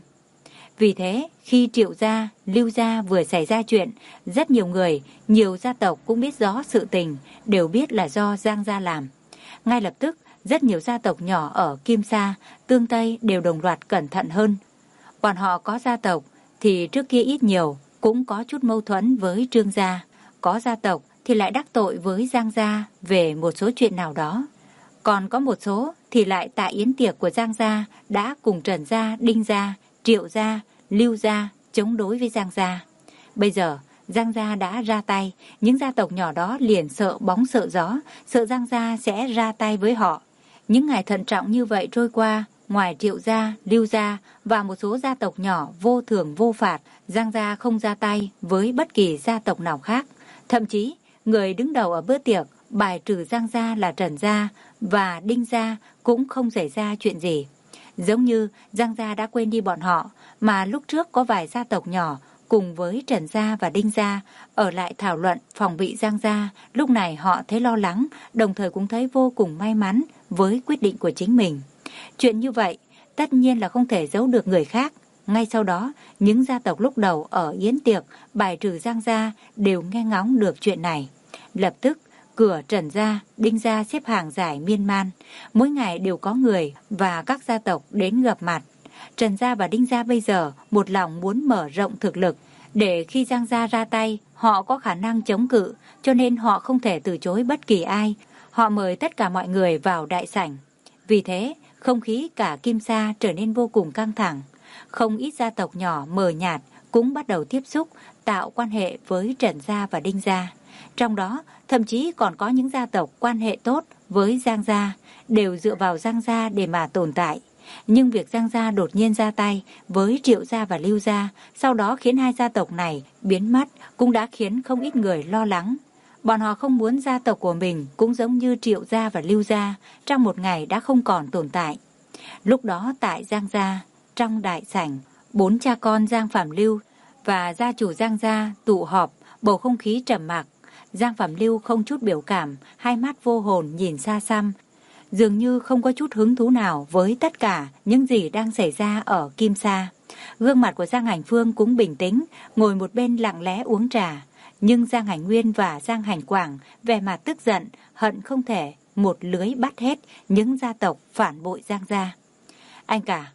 Vì thế, khi Triệu gia, Lưu gia vừa xảy ra chuyện, rất nhiều người, nhiều gia tộc cũng biết rõ sự tình, đều biết là do Giang gia làm. Ngay lập tức, rất nhiều gia tộc nhỏ ở Kim Sa, Tương Tây đều đồng loạt cẩn thận hơn. Bọn họ có gia tộc thì trước kia ít nhiều cũng có chút mâu thuẫn với Trương gia, có gia tộc thì lại đắc tội với Giang gia về một số chuyện nào đó. Còn có một số thì lại tại yến tiệc của Giang gia đã cùng Trần gia, Đinh gia, Triệu gia, Lưu gia chống đối với Giang gia. Bây giờ Giang gia đã ra tay, những gia tộc nhỏ đó liền sợ bóng sợ gió, sợ Giang gia sẽ ra tay với họ. Những ngày thận trọng như vậy trôi qua, ngoài Triệu gia, Lưu gia và một số gia tộc nhỏ vô thưởng vô phạt, Giang gia không ra tay với bất kỳ gia tộc nào khác. Thậm chí, người đứng đầu ở bữa tiệc bài trừ Giang gia là Trần gia và Đinh gia cũng không xảy ra chuyện gì. Giống như Giang gia đã quên đi bọn họ, mà lúc trước có vài gia tộc nhỏ cùng với Trần gia và Đinh gia ở lại thảo luận phòng bị Giang gia. Lúc này họ thấy lo lắng, đồng thời cũng thấy vô cùng may mắn với quyết định của chính mình. Chuyện như vậy tất nhiên là không thể giấu được người khác. Ngay sau đó, những gia tộc lúc đầu ở yến tiệc bài trừ Giang gia đều nghe ngóng được chuyện này. Lập tức, cửa Trần gia, Đinh gia xếp hàng dài miên man. Mỗi ngày đều có người và các gia tộc đến gặp mặt. Trần gia và Đinh gia bây giờ một lòng muốn mở rộng thực lực, để khi Giang gia ra tay, họ có khả năng chống cự, cho nên họ không thể từ chối bất kỳ ai. Họ mời tất cả mọi người vào đại sảnh. Vì thế, không khí cả Kim Sa trở nên vô cùng căng thẳng. Không ít gia tộc nhỏ mờ nhạt cũng bắt đầu tiếp xúc, tạo quan hệ với Trần gia và Đinh gia. Trong đó, thậm chí còn có những gia tộc quan hệ tốt với Giang gia, đều dựa vào Giang gia để mà tồn tại. Nhưng việc Giang gia đột nhiên ra tay với Triệu gia và Lưu gia, sau đó khiến hai gia tộc này biến mất, cũng đã khiến không ít người lo lắng. Bọn họ không muốn gia tộc của mình cũng giống như Triệu gia và Lưu gia, trong một ngày đã không còn tồn tại. Lúc đó tại Giang gia, trong đại sảnh, bốn cha con Giang Phạm Lưu và gia chủ Giang gia tụ họp, bầu không khí trầm mặc. Giang Phạm Lưu không chút biểu cảm, hai mắt vô hồn nhìn xa xăm, dường như không có chút hứng thú nào với tất cả những gì đang xảy ra ở Kim Sa. Gương mặt của Giang Hành Phương cũng bình tĩnh, ngồi một bên lặng lẽ uống trà. Nhưng Giang Hành Nguyên và Giang Hành Quảng vẻ mặt tức giận, hận không thể một lưới bắt hết những gia tộc phản bội Giang gia. Anh cả,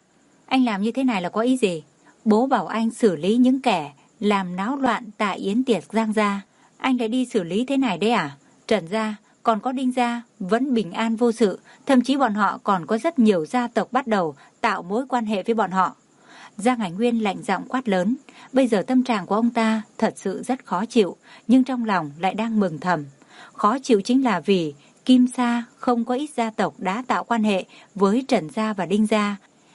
Anh làm như thế này là có ý gì? Bố bảo anh xử lý những kẻ làm náo loạn tại yến tiệc Giang gia. Anh lại đi xử lý thế này đấy à? Trần gia, còn có Đinh gia vẫn bình an vô sự, thậm chí bọn họ còn có rất nhiều gia tộc bắt đầu tạo mối quan hệ với bọn họ. Giang Hải Nguyên lạnh giọng quát lớn. Bây giờ tâm trạng của ông ta thật sự rất khó chịu, nhưng trong lòng lại đang mừng thầm. Khó chịu chính là vì Kim Sa không có ít gia tộc đã tạo quan hệ với Trần gia và Đinh gia,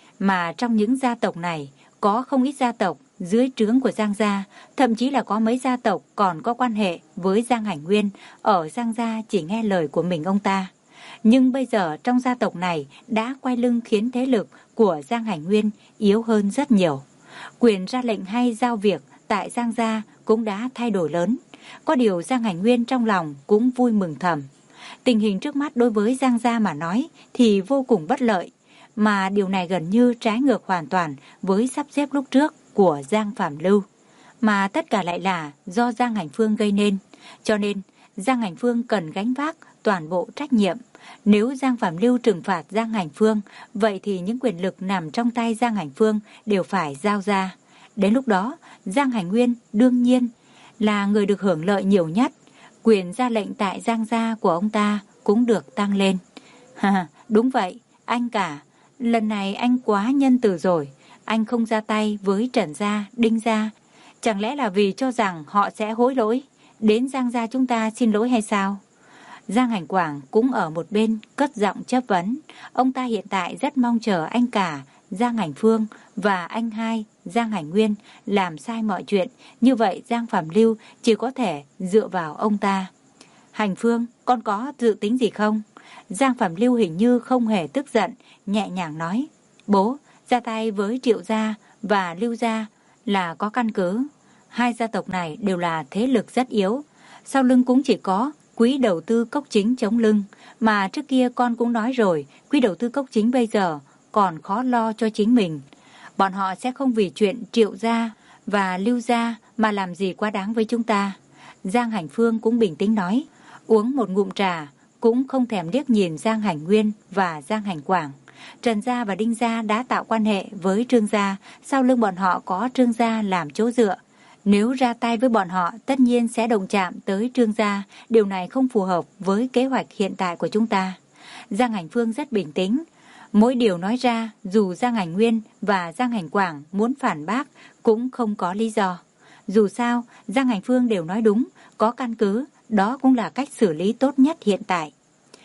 mà trong những gia tộc này có không ít gia tộc dưới trướng của Giang gia, thậm chí là có mấy gia tộc còn có quan hệ với Giang Hải Nguyên, ở Giang gia chỉ nghe lời của mình ông ta. Nhưng bây giờ trong gia tộc này đã quay lưng, khiến thế lực của Giang Hải Nguyên yếu hơn rất nhiều. Quyền ra lệnh hay giao việc tại Giang gia cũng đã thay đổi lớn. Có điều Giang Hải Nguyên trong lòng cũng vui mừng thầm. Tình hình trước mắt đối với Giang gia mà nói thì vô cùng bất lợi, mà điều này gần như trái ngược hoàn toàn với sắp xếp lúc trước của Giang Phạm Lưu, mà tất cả lại là do Giang Hành Phương gây nên. Cho nên Giang Hành Phương cần gánh vác toàn bộ trách nhiệm. Nếu Giang Phạm Lưu trừng phạt Giang Hành Phương, vậy thì những quyền lực nằm trong tay Giang Hành Phương đều phải giao ra. Đến lúc đó, Giang Hành Nguyên đương nhiên là người được hưởng lợi nhiều nhất. Quyền ra lệnh tại Giang gia của ông ta cũng được tăng lên. Ha, đúng vậy, anh cả, lần này anh quá nhân từ rồi. Anh không ra tay với Trần gia, Đinh gia, chẳng lẽ là vì cho rằng họ sẽ hối lỗi, đến Giang gia chúng ta xin lỗi hay sao? Giang Hành Quảng cũng ở một bên cất giọng chất vấn. Ông ta hiện tại rất mong chờ anh cả Giang Hành Phương và anh hai Giang Hành Nguyên làm sai mọi chuyện. Như vậy Giang Phạm Lưu chỉ có thể dựa vào ông ta. Hành Phương, con có dự tính gì không? Giang Phạm Lưu hình như không hề tức giận, nhẹ nhàng nói. Bố, ra tay với Triệu gia và Lưu gia là có căn cứ. Hai gia tộc này đều là thế lực rất yếu, sau lưng cũng chỉ có quỹ đầu tư Cốc Chính chống lưng. Mà trước kia con cũng nói rồi, quỹ đầu tư Cốc Chính bây giờ còn khó lo cho chính mình. Bọn họ sẽ không vì chuyện Triệu gia và Lưu gia mà làm gì quá đáng với chúng ta. Giang Hành Phương cũng bình tĩnh nói, uống một ngụm trà, cũng không thèm liếc nhìn Giang Hành Nguyên và Giang Hành Quảng. Trần gia và Đinh gia đã tạo quan hệ với Trương gia, sau lưng bọn họ có Trương gia làm chỗ dựa. Nếu ra tay với bọn họ, tất nhiên sẽ động chạm tới Trương gia. Điều này không phù hợp với kế hoạch hiện tại của chúng ta. Giang Hành Phương rất bình tĩnh. Mỗi điều nói ra, dù Giang Hành Nguyên và Giang Hành Quảng muốn phản bác, cũng không có lý do. Dù sao, Giang Hành Phương đều nói đúng, có căn cứ, đó cũng là cách xử lý tốt nhất hiện tại.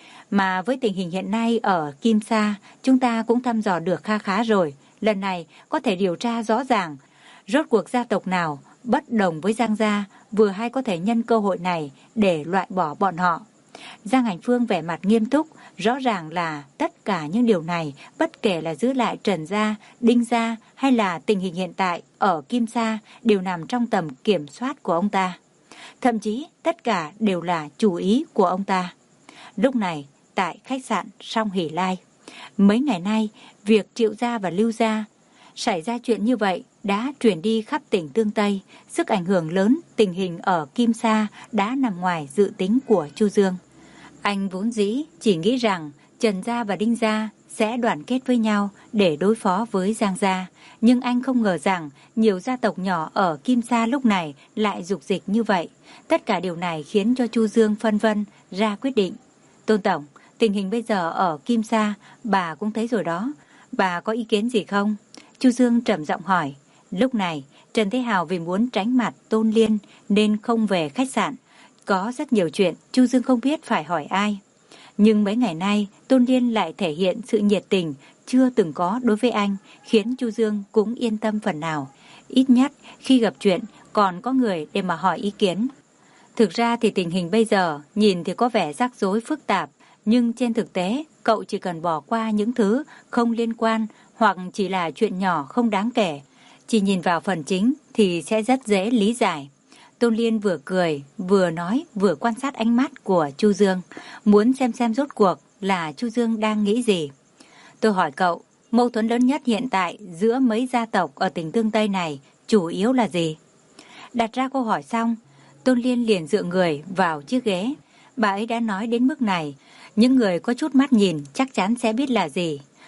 Mà với tình hình hiện nay ở Kim Sa, chúng ta cũng thăm dò được kha khá rồi. Lần này có thể điều tra rõ ràng, rốt cuộc gia tộc nào bất đồng với Giang gia, vừa hay có thể nhân cơ hội này để loại bỏ bọn họ. Giang Hành Phương vẻ mặt nghiêm túc, rõ ràng là tất cả những điều này, bất kể là giữ lại Trần gia, Đinh gia hay là tình hình hiện tại ở Kim Sa, đều nằm trong tầm kiểm soát của ông ta. Thậm chí tất cả đều là chủ ý của ông ta. Lúc này, tại khách sạn Song Hỷ Lai, mấy ngày nay, việc Triệu gia và Lưu gia xảy ra chuyện như vậy đã truyền đi khắp tỉnh Tương Tây. Sức ảnh hưởng lớn, tình hình ở Kim Sa đã nằm ngoài dự tính của Chu Dương. Anh vốn dĩ chỉ nghĩ rằng Trần gia và Đinh gia sẽ đoàn kết với nhau để đối phó với Giang gia, nhưng anh không ngờ rằng nhiều gia tộc nhỏ ở Kim Sa lúc này lại dục dịch như vậy. Tất cả điều này khiến cho Chu Dương phân vân ra quyết định. Tôn tổng, tình hình bây giờ ở Kim Sa bà cũng thấy rồi đó, bà có ý kiến gì không? Chu Dương trầm giọng hỏi. Lúc này Trần Thế Hào vì muốn tránh mặt Tôn Liên nên không về khách sạn. Có rất nhiều chuyện Chu Dương không biết phải hỏi ai. Nhưng mấy ngày nay Tôn Liên lại thể hiện sự nhiệt tình chưa từng có đối với anh, khiến Chu Dương cũng yên tâm phần nào. Ít nhất khi gặp chuyện còn có người để mà hỏi ý kiến. Thực ra thì tình hình bây giờ nhìn thì có vẻ rắc rối phức tạp, nhưng trên thực tế cậu chỉ cần bỏ qua những thứ không liên quan hoặc chỉ là chuyện nhỏ không đáng kể, chỉ nhìn vào phần chính thì sẽ rất dễ lý giải. Tôn Liên vừa cười, vừa nói, vừa quan sát ánh mắt của Chu Dương, muốn xem xem rốt cuộc là Chu Dương đang nghĩ gì. Tôi hỏi cậu, mâu thuẫn lớn nhất hiện tại giữa mấy gia tộc ở tỉnh Tương Tây này chủ yếu là gì? Đặt ra câu hỏi xong, Tôn Liên liền dựa người vào chiếc ghế. Bà ấy đã nói đến mức này, những người có chút mắt nhìn chắc chắn sẽ biết là gì.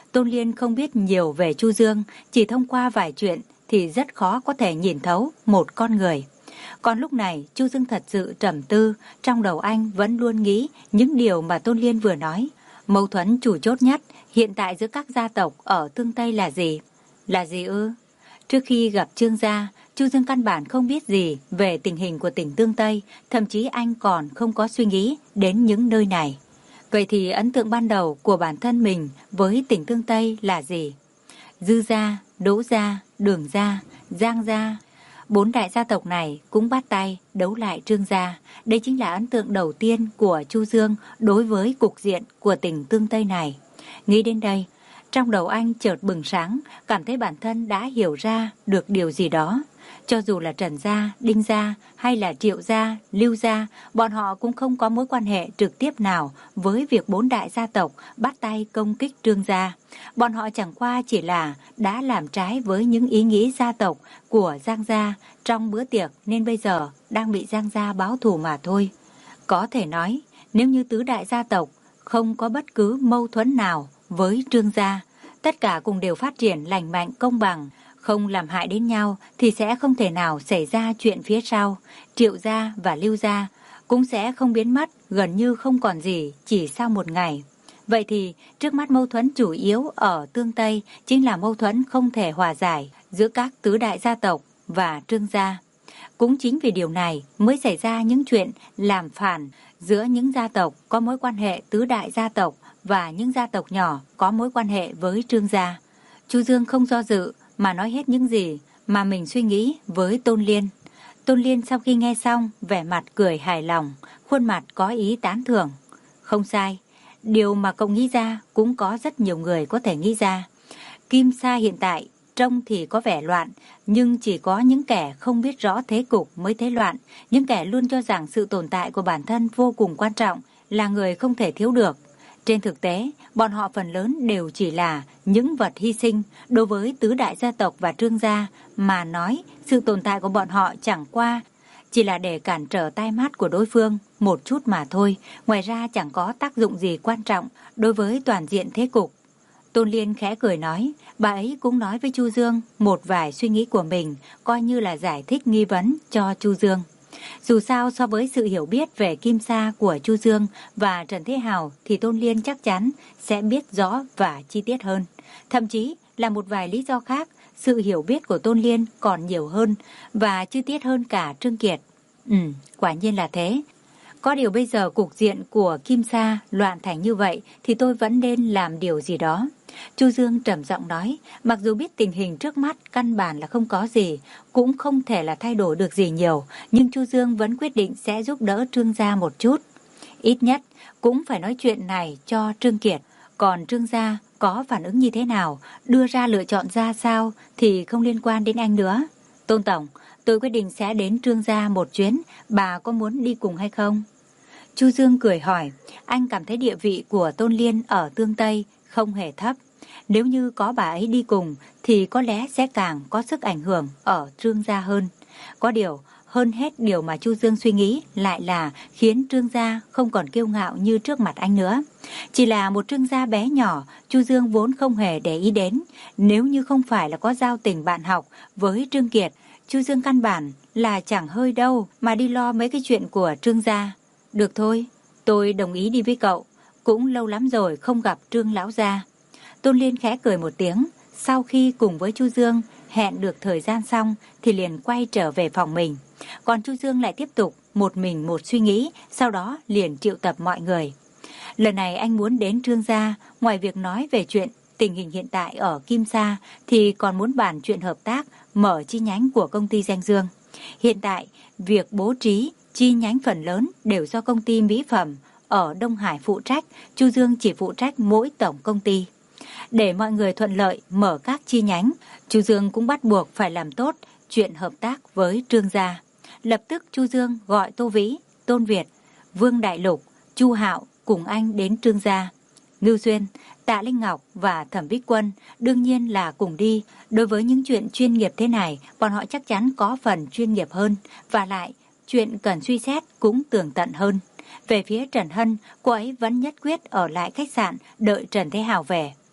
Tôn Liên không biết nhiều về Chu Dương, chỉ thông qua vài chuyện thì rất khó có thể nhìn thấu một con người. Còn lúc này, Chu Dương thật sự trầm tư, trong đầu anh vẫn luôn nghĩ những điều mà Tôn Liên vừa nói. Mâu thuẫn chủ chốt nhất hiện tại giữa các gia tộc ở Tương Tây là gì? Là gì ư? Trước khi gặp Trương gia, Chu Dương căn bản không biết gì về tình hình của tỉnh Tương Tây, thậm chí anh còn không có suy nghĩ đến những nơi này. Vậy thì ấn tượng ban đầu của bản thân mình với tỉnh Tương Tây là gì? Dư gia, Đỗ gia, Đường gia, Giang gia, bốn đại gia tộc này cũng bắt tay đấu lại Trương gia. Đây chính là ấn tượng đầu tiên của Chu Dương đối với cục diện của tỉnh Tương Tây này. Nghĩ đến đây, trong đầu anh chợt bừng sáng, cảm thấy bản thân đã hiểu ra được điều gì đó. Cho dù là Trần gia, Đinh gia hay là Triệu gia, Lưu gia, bọn họ cũng không có mối quan hệ trực tiếp nào với việc bốn đại gia tộc bắt tay công kích Trương gia. Bọn họ chẳng qua chỉ là đã làm trái với những ý nghĩ gia tộc của Giang gia trong bữa tiệc nên bây giờ đang bị Giang gia báo thù mà thôi. Có thể nói, nếu như tứ đại gia tộc không có bất cứ mâu thuẫn nào với Trương gia, tất cả cùng đều phát triển lành mạnh công bằng, không làm hại đến nhau thì sẽ không thể nào xảy ra chuyện phía sau. Triệu gia và Lưu gia cũng sẽ không biến mất gần như không còn gì chỉ sau một ngày. Vậy thì trước mắt mâu thuẫn chủ yếu ở Tương Tây chính là mâu thuẫn không thể hòa giải giữa các tứ đại gia tộc và Trương gia. Cũng chính vì điều này mới xảy ra những chuyện làm phản giữa những gia tộc có mối quan hệ tứ đại gia tộc và những gia tộc nhỏ có mối quan hệ với Trương gia. Chu Dương không do dự mà nói hết những gì mà mình suy nghĩ với Tôn Liên. Tôn Liên sau khi nghe xong, vẻ mặt cười hài lòng, khuôn mặt có ý tán thưởng. Không sai, điều mà cậu nghĩ ra cũng có rất nhiều người có thể nghĩ ra. Kim Sa hiện tại trông thì có vẻ loạn, nhưng chỉ có những kẻ không biết rõ thế cục mới thấy loạn. Những kẻ luôn cho rằng sự tồn tại của bản thân vô cùng quan trọng, là người không thể thiếu được. Trên thực tế, bọn họ phần lớn đều chỉ là những vật hy sinh. Đối với tứ đại gia tộc và Trương gia mà nói, sự tồn tại của bọn họ chẳng qua chỉ là để cản trở tai mắt của đối phương một chút mà thôi. Ngoài ra chẳng có tác dụng gì quan trọng đối với toàn diện thế cục. Tôn Liên khẽ cười nói, bà ấy cũng nói với Chu Dương một vài suy nghĩ của mình, coi như là giải thích nghi vấn cho Chu Dương. Dù sao so với sự hiểu biết về Kim Sa của Chu Dương và Trần Thế Hào thì Tôn Liên chắc chắn sẽ biết rõ và chi tiết hơn. Thậm chí là một vài lý do khác, sự hiểu biết của Tôn Liên còn nhiều hơn và chi tiết hơn cả Trương Kiệt. Ừ, quả nhiên là thế. Có điều bây giờ cục diện của Kim Sa loạn thành như vậy thì tôi vẫn nên làm điều gì đó. Chu Dương trầm giọng nói, mặc dù biết tình hình trước mắt căn bản là không có gì, cũng không thể là thay đổi được gì nhiều, nhưng Chu Dương vẫn quyết định sẽ giúp đỡ Trương gia một chút. Ít nhất cũng phải nói chuyện này cho Trương Kiệt, còn Trương gia có phản ứng như thế nào, đưa ra lựa chọn ra sao thì không liên quan đến anh nữa. Tôn Tổng, tôi quyết định sẽ đến Trương gia một chuyến, bà có muốn đi cùng hay không? Chu Dương cười hỏi, anh cảm thấy địa vị của Tôn Liên ở Tương Tây không hề thấp. Nếu như có bà ấy đi cùng thì có lẽ sẽ càng có sức ảnh hưởng ở Trương gia hơn. Có điều, hơn hết điều mà Chu Dương suy nghĩ lại là khiến Trương gia không còn kiêu ngạo như trước mặt anh nữa. Chỉ là một Trương gia bé nhỏ, Chu Dương vốn không hề để ý đến. Nếu như không phải là có giao tình bạn học với Trương Kiệt, Chu Dương căn bản là chẳng hơi đâu mà đi lo mấy cái chuyện của Trương gia. Được thôi, tôi đồng ý đi với cậu. Cũng lâu lắm rồi không gặp Trương lão gia. Tôn Liên khẽ cười một tiếng, sau khi cùng với Chu Dương hẹn được thời gian xong thì liền quay trở về phòng mình. Còn Chu Dương lại tiếp tục một mình một suy nghĩ, sau đó liền triệu tập mọi người. Lần này anh muốn đến Trương gia, ngoài việc nói về chuyện tình hình hiện tại ở Kim Sa thì còn muốn bàn chuyện hợp tác mở chi nhánh của công ty Danh Dương. Hiện tại, việc bố trí chi nhánh phần lớn đều do công ty mỹ phẩm ở Đông Hải phụ trách, Chu Dương chỉ phụ trách mỗi tổng công ty. Để mọi người thuận lợi mở các chi nhánh, Chu Dương cũng bắt buộc phải làm tốt chuyện hợp tác với Trương gia. Lập tức Chu Dương gọi Tô Vĩ, Tôn Việt, Vương Đại Lục, Chu Hạo cùng anh đến Trương gia. Ngưu Xuyên, Tạ Linh Ngọc và Thẩm Bích Quân đương nhiên là cùng đi. Đối với những chuyện chuyên nghiệp thế này, bọn họ chắc chắn có phần chuyên nghiệp hơn, và lại chuyện cần suy xét cũng tường tận hơn. Về phía Trần Hân, cô ấy vẫn nhất quyết ở lại khách sạn đợi Trần Thế Hào về.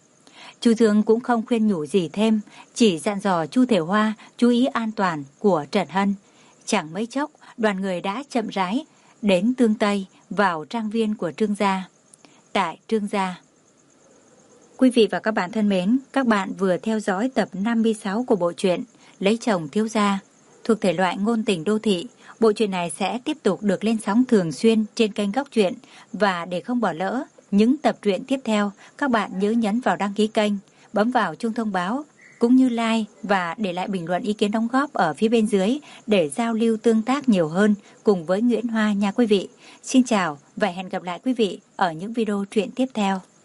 Chu Dương cũng không khuyên nhủ gì thêm, chỉ dặn dò Chu Thể Hoa chú ý an toàn của Trần Hân. Chẳng mấy chốc, đoàn người đã chậm rãi đến Tương Tây, vào trang viên của Trương gia. Tại Trương gia. Quý vị và các bạn thân mến, các bạn vừa theo dõi tập năm mươi sáu của bộ truyện Lấy chồng thiếu gia, thuộc thể loại ngôn tình đô thị. Bộ truyện này sẽ tiếp tục được lên sóng thường xuyên trên kênh Góc Truyện, và để không bỏ lỡ những tập truyện tiếp theo, các bạn nhớ nhấn vào đăng ký kênh, bấm vào chuông thông báo, cũng như like và để lại bình luận ý kiến đóng góp ở phía bên dưới để giao lưu tương tác nhiều hơn cùng với Nguyễn Hoa nha quý vị. Xin chào và hẹn gặp lại quý vị ở những video truyện tiếp theo.